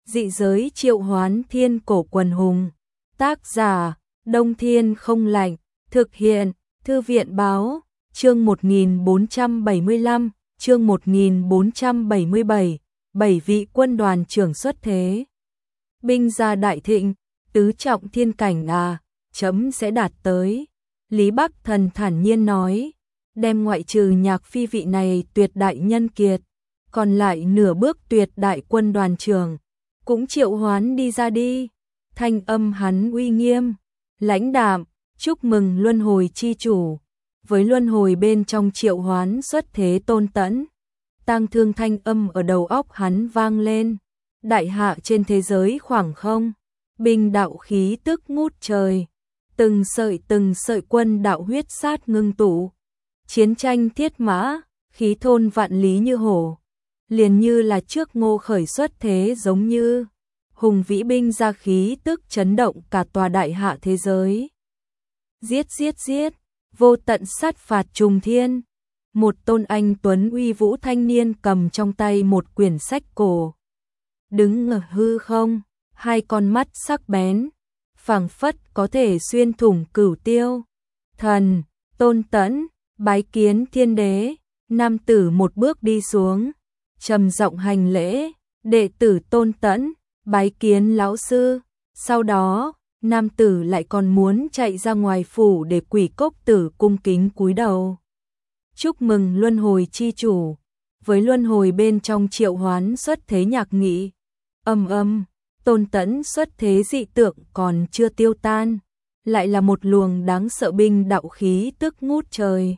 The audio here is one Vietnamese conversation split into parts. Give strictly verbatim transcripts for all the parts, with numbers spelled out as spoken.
Dị giới triệu hoán thiên cổ quần hùng. Tác giả, Đông Thiên Không Lạnh. Thực hiện, Thư viện Báo. Chương một nghìn bốn trăm bảy mươi lăm, chương một nghìn bốn trăm bảy mươi bảy, bảy vị quân đoàn trưởng xuất thế. Binh gia đại thịnh, tứ trọng thiên cảnh à, chấm sẽ đạt tới. Lý Bắc Thần thản nhiên nói, đem ngoại trừ Nhạc Phi vị này tuyệt đại nhân kiệt, còn lại nửa bước tuyệt đại quân đoàn trưởng, cũng triệu hoán đi ra đi. Thanh âm hắn uy nghiêm, lãnh đạm, chúc mừng luân hồi chi chủ. Với luân hồi bên trong triệu hoán xuất thế Tôn Tẫn, tang thương thanh âm ở đầu óc hắn vang lên. Đại hạ trên thế giới khoảng không, binh đạo khí tức ngút trời, từng sợi từng sợi quân đạo huyết sát ngưng tụ, chiến tranh thiết mã, khí thôn vạn lý như hổ, liền như là trước Ngô khởi xuất thế giống như hùng vĩ binh ra khí tức chấn động cả tòa đại hạ thế giới. Giết giết giết, vô tận sát phạt trùng thiên. Một tôn anh tuấn uy vũ thanh niên cầm trong tay một quyển sách cổ, đứng ở hư không, hai con mắt sắc bén, phảng phất có thể xuyên thủng cửu tiêu. Thần, Tôn Tẫn, bái kiến thiên đế. Nam tử một bước đi xuống, trầm giọng hành lễ, đệ tử Tôn Tẫn, bái kiến lão sư. Sau đó, nam tử lại còn muốn chạy ra ngoài phủ để Quỷ Cốc Tử cung kính cúi đầu. Chúc mừng luân hồi chi chủ. Với luân hồi bên trong triệu hoán xuất thế Nhạc Nghị. Âm âm, Tôn Tẫn xuất thế dị tượng còn chưa tiêu tan, lại là một luồng đáng sợ binh đạo khí tức ngút trời.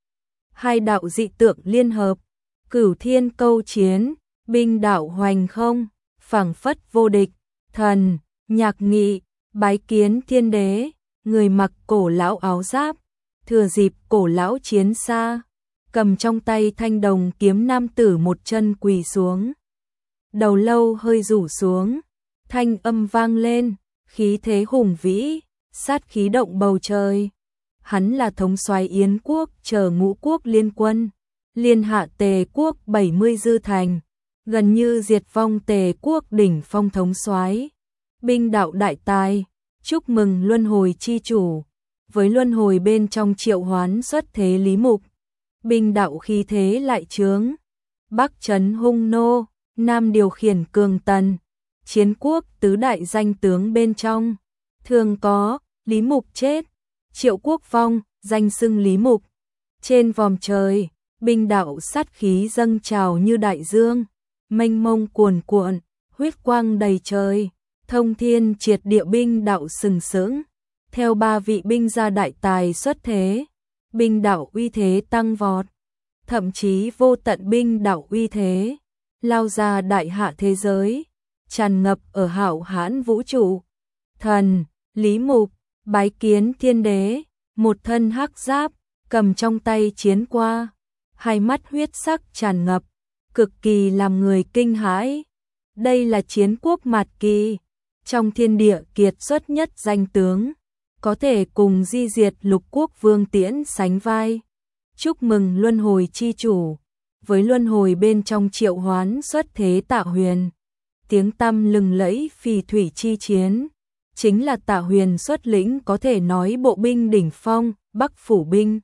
Hai đạo dị tượng liên hợp, cửu thiên câu chiến, binh đạo hoành không, phảng phất vô địch. Thần, Nhạc Nghị, bái kiến thiên đế. Người mặc cổ lão áo giáp, thừa dịp cổ lão chiến xa, cầm trong tay thanh đồng kiếm nam tử một chân quỳ xuống. Đầu lâu hơi rủ xuống, thanh âm vang lên, khí thế hùng vĩ, sát khí động bầu trời. Hắn là thống soái Yến quốc chờ ngũ quốc liên quân, liên hạ Tề quốc bảy mươi dư thành, gần như diệt vong Tề quốc đỉnh phong thống soái. Binh đạo đại tài, chúc mừng luân hồi chi chủ. Với luân hồi bên trong triệu hoán xuất thế Lý Mục, binh đạo khí thế lại trướng. Bắc trấn hung nô, Nam điều khiển cường tần, chiến quốc tứ đại danh tướng bên trong, thường có Lý Mục chết, Triệu Quốc vong, danh xưng Lý Mục. Trên vòm trời, binh đạo sát khí dâng trào như đại dương, mênh mông cuồn cuộn, huyết quang đầy trời, thông thiên triệt địa binh đạo sừng sững. Theo ba vị binh gia đại tài xuất thế, binh đạo uy thế tăng vọt, thậm chí vô tận binh đạo uy thế lao ra đại hạ thế giới, tràn ngập ở hạo hãn vũ trụ. Thần, Lý Mục, bái kiến thiên đế. Một thân hắc giáp, cầm trong tay chiến qua, hai mắt huyết sắc tràn ngập, cực kỳ làm người kinh hãi. Đây là chiến quốc Mạt Kỳ, trong thiên địa kiệt xuất nhất danh tướng, có thể cùng di diệt lục quốc Vương Tiễn sánh vai. Chúc mừng luân hồi chi chủ. Với luân hồi bên trong triệu hoán xuất thế Tạ Huyền, tiếng tăm lừng lẫy phì thủy chi chiến, chính là Tạ Huyền xuất lĩnh có thể nói bộ binh đỉnh phong, Bắc phủ binh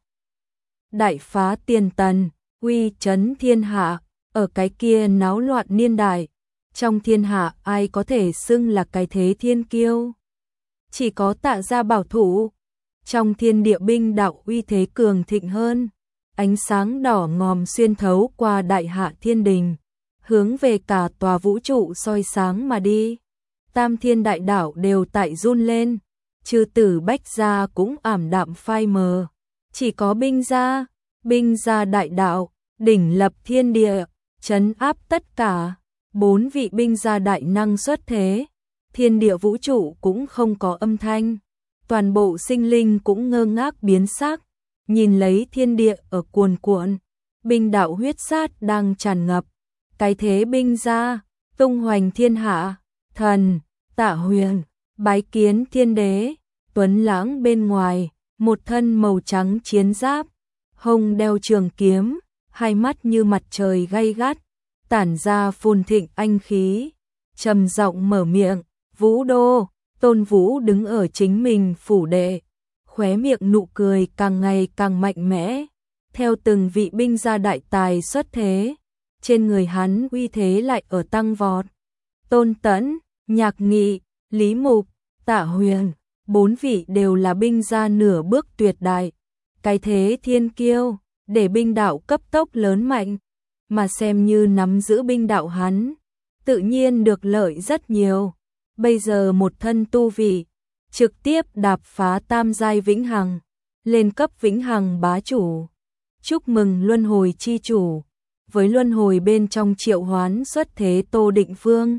đại phá tiền tần, uy chấn thiên hạ. Ở cái kia náo loạn niên đại, trong thiên hạ ai có thể xưng là cái thế thiên kiêu? Chỉ có Tạ gia bảo thủ. Trong thiên địa binh đạo uy thế cường thịnh hơn, ánh sáng đỏ ngòm xuyên thấu qua đại hạ thiên đình, hướng về cả tòa vũ trụ soi sáng mà đi. Tam thiên đại đảo đều tại run lên, trừ Tử Bách gia cũng ảm đạm phai mờ. Chỉ có binh gia, binh gia đại đạo, đỉnh lập thiên địa, trấn áp tất cả. Bốn vị binh gia đại năng xuất thế, thiên địa vũ trụ cũng không có âm thanh. Toàn bộ sinh linh cũng ngơ ngác biến sắc, nhìn lấy thiên địa ở cuồn cuộn, binh đạo huyết sát đang tràn ngập. Cái thế binh gia, tung hoành thiên hạ. Thần, Tạ Huyền, bái kiến thiên đế. Tuấn lãng bên ngoài, một thân màu trắng chiến giáp, hông đeo trường kiếm, hai mắt như mặt trời gay gắt, tản ra phồn thịnh anh khí. trầm giọng mở miệng, Vũ Đô. Tôn Vũ đứng ở chính mình phủ đệ, khóe miệng nụ cười càng ngày càng mạnh mẽ, theo từng vị binh gia đại tài xuất thế, trên người hắn uy thế lại ở tăng vọt. Tôn Tẫn, Nhạc Nghị, Lý Mục, Tạ Huyền, bốn vị đều là binh gia nửa bước tuyệt đại, cái thế thiên kiêu, để binh đạo cấp tốc lớn mạnh, mà xem như nắm giữ binh đạo hắn, tự nhiên được lợi rất nhiều. Bây giờ một thân tu vị, trực tiếp đạp phá tam giai vĩnh hằng, lên cấp vĩnh hằng bá chủ. Chúc mừng luân hồi chi chủ, với luân hồi bên trong triệu hoán xuất thế Tô Định Phương.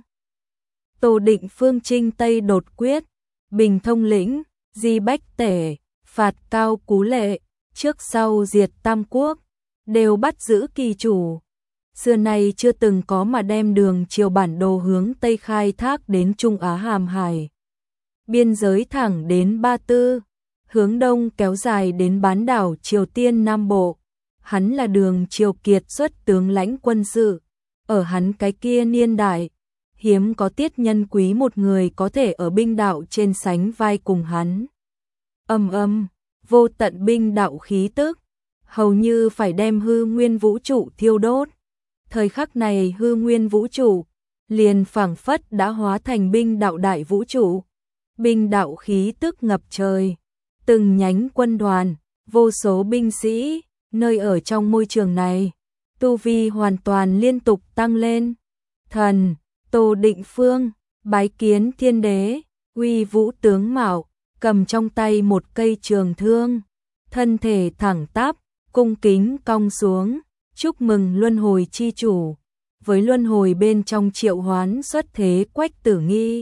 Tô Định Phương trinh Tây đột quyết, bình thông lĩnh, di bách tể, phạt cao cú lệ, trước sau diệt tam quốc, đều bắt giữ kỳ chủ. Xưa nay chưa từng có mà đem đường triều bản đồ hướng Tây khai thác đến Trung Á Hàm Hải. Biên giới thẳng đến Ba Tư, hướng Đông kéo dài đến bán đảo Triều Tiên Nam Bộ. Hắn là đường triều kiệt xuất tướng lãnh quân sự. Ở hắn cái kia niên đại, hiếm có tiết nhân quý một người có thể ở binh đạo trên sánh vai cùng hắn. Âm âm, vô tận binh đạo khí tức, hầu như phải đem hư nguyên vũ trụ thiêu đốt. Thời khắc này hư nguyên vũ trụ, liền phảng phất đã hóa thành binh đạo đại vũ trụ. Binh đạo khí tức ngập trời, từng nhánh quân đoàn, vô số binh sĩ, nơi ở trong môi trường này, tu vi hoàn toàn liên tục tăng lên. Thần, Tô Định Phương, bái kiến thiên đế, uy vũ tướng mạo, cầm trong tay một cây trường thương, thân thể thẳng tắp, cung kính cong xuống. Chúc mừng luân hồi chi chủ, với luân hồi bên trong triệu hoán xuất thế Quách Tử Nghi.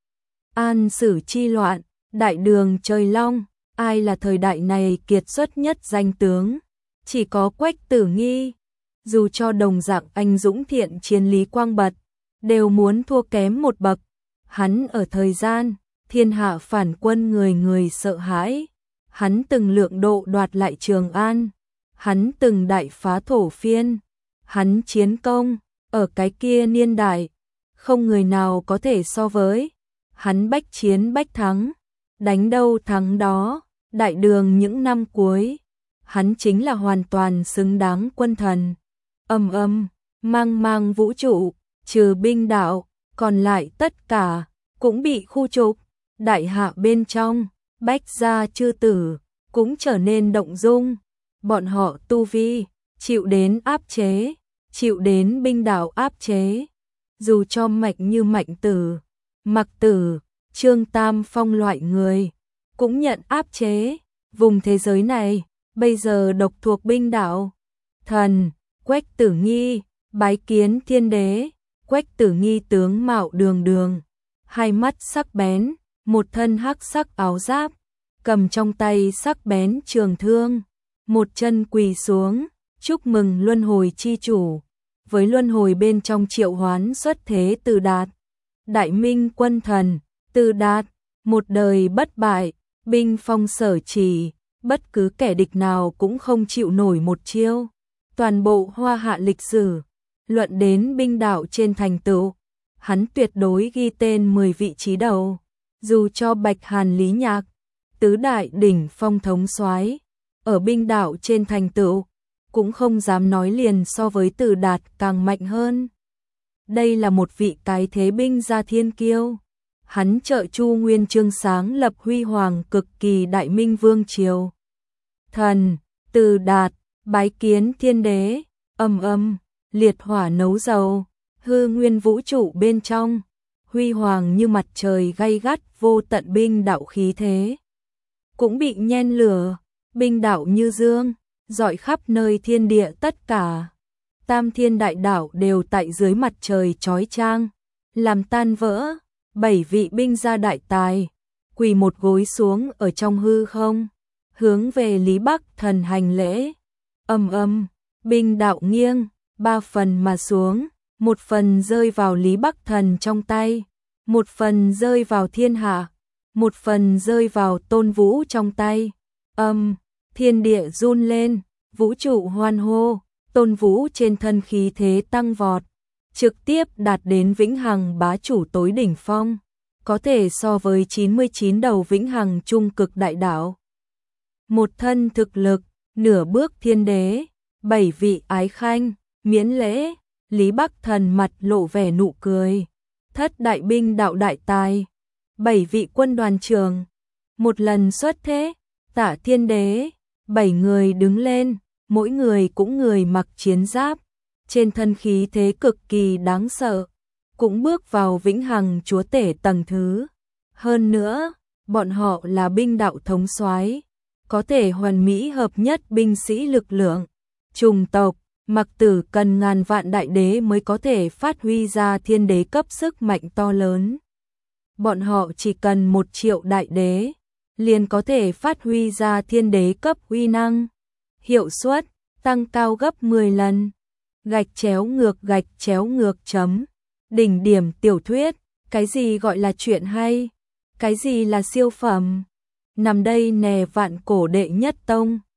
An sử chi loạn, đại đường trời long, ai là thời đại này kiệt xuất nhất danh tướng? Chỉ có Quách Tử Nghi. Dù cho đồng dạng anh dũng thiện chiến Lý Quang Bật, đều muốn thua kém một bậc. Hắn ở thời gian, thiên hạ phản quân người người sợ hãi. Hắn từng lượng độ đoạt lại Trường An. Hắn từng đại phá thổ phiên, hắn chiến công, ở cái kia niên đại, không người nào có thể so với. Hắn bách chiến bách thắng, đánh đâu thắng đó, đại đường những năm cuối, hắn chính là hoàn toàn xứng đáng quân thần. Âm âm, mang mang vũ trụ, trừ binh đạo, còn lại tất cả, cũng bị khu trục. Đại hạ bên trong, bách gia chư tử, cũng trở nên động dung. Bọn họ tu vi, chịu đến áp chế, chịu đến binh đạo áp chế. Dù cho mạnh như Mạnh Tử, Mặc Tử, Trương Tam Phong loại người, cũng nhận áp chế. Vùng thế giới này, bây giờ độc thuộc binh đạo. Thần, Quách Tử Nghi, bái kiến thiên đế. Quách Tử Nghi tướng mạo đường đường, hai mắt sắc bén, một thân hắc sắc áo giáp, cầm trong tay sắc bén trường thương. Một chân quỳ xuống, chúc mừng luân hồi chi chủ, với luân hồi bên trong triệu hoán xuất thế Từ Đạt. Đại minh quân thần, Từ Đạt, một đời bất bại, binh phong sở chỉ, bất cứ kẻ địch nào cũng không chịu nổi một chiêu. Toàn bộ hoa hạ lịch sử, luận đến binh đạo trên thành tựu, hắn tuyệt đối ghi tên mười vị trí đầu. Dù cho Bạch Hàn Lý Nhạc, tứ đại đỉnh phong thống soái, ở binh đạo trên thành tựu, cũng không dám nói liền so với Từ Đạt càng mạnh hơn. Đây là một vị cái thế binh gia thiên kiêu. Hắn trợ Chu Nguyên Chương sáng lập huy hoàng cực kỳ đại minh vương triều. Thần, Từ Đạt, bái kiến thiên đế. Âm âm, liệt hỏa nấu dầu, hư nguyên vũ trụ bên trong, huy hoàng như mặt trời gay gắt vô tận binh đạo khí thế, cũng bị nhen lửa. Binh đạo như dương, rọi khắp nơi thiên địa tất cả. Tam thiên đại đạo đều tại dưới mặt trời chói chang, làm tan vỡ. Bảy vị binh gia đại tài, quỳ một gối xuống ở trong hư không, hướng về Lý Bắc Thần hành lễ. Âm âm, binh đạo nghiêng, ba phần mà xuống, một phần rơi vào Lý Bắc Thần trong tay, một phần rơi vào thiên hạ, một phần rơi vào Tôn Vũ trong tay. Âm, thiên địa run lên, vũ trụ hoan hô, Tôn Vũ trên thân khí thế tăng vọt, trực tiếp đạt đến vĩnh hằng bá chủ tối đỉnh phong, có thể so với chín mươi chín đầu vĩnh hằng trung cực đại đạo. Một thân thực lực, nửa bước thiên đế, bảy vị ái khanh, miễn lễ, Lý Bắc Thần mặt lộ vẻ nụ cười. Thất đại binh đạo đại tài, bảy vị quân đoàn trưởng, một lần xuất thế, Tả Thiên Đế, bảy người đứng lên, mỗi người cũng người mặc chiến giáp, trên thân khí thế cực kỳ đáng sợ, cũng bước vào vĩnh hằng chúa tể tầng thứ. Hơn nữa, bọn họ là binh đạo thống soái, có thể hoàn mỹ hợp nhất binh sĩ lực lượng. Trùng tộc, Mặc Tử cần ngàn vạn đại đế mới có thể phát huy ra thiên đế cấp sức mạnh to lớn. Bọn họ chỉ cần một triệu đại đế, liền có thể phát huy ra thiên đế cấp uy năng. Hiệu suất, tăng cao gấp mười lần. Gạch chéo ngược gạch chéo ngược chấm. Đỉnh điểm tiểu thuyết, cái gì gọi là chuyện hay? Cái gì là siêu phẩm? Nằm đây nè vạn cổ đệ nhất tông.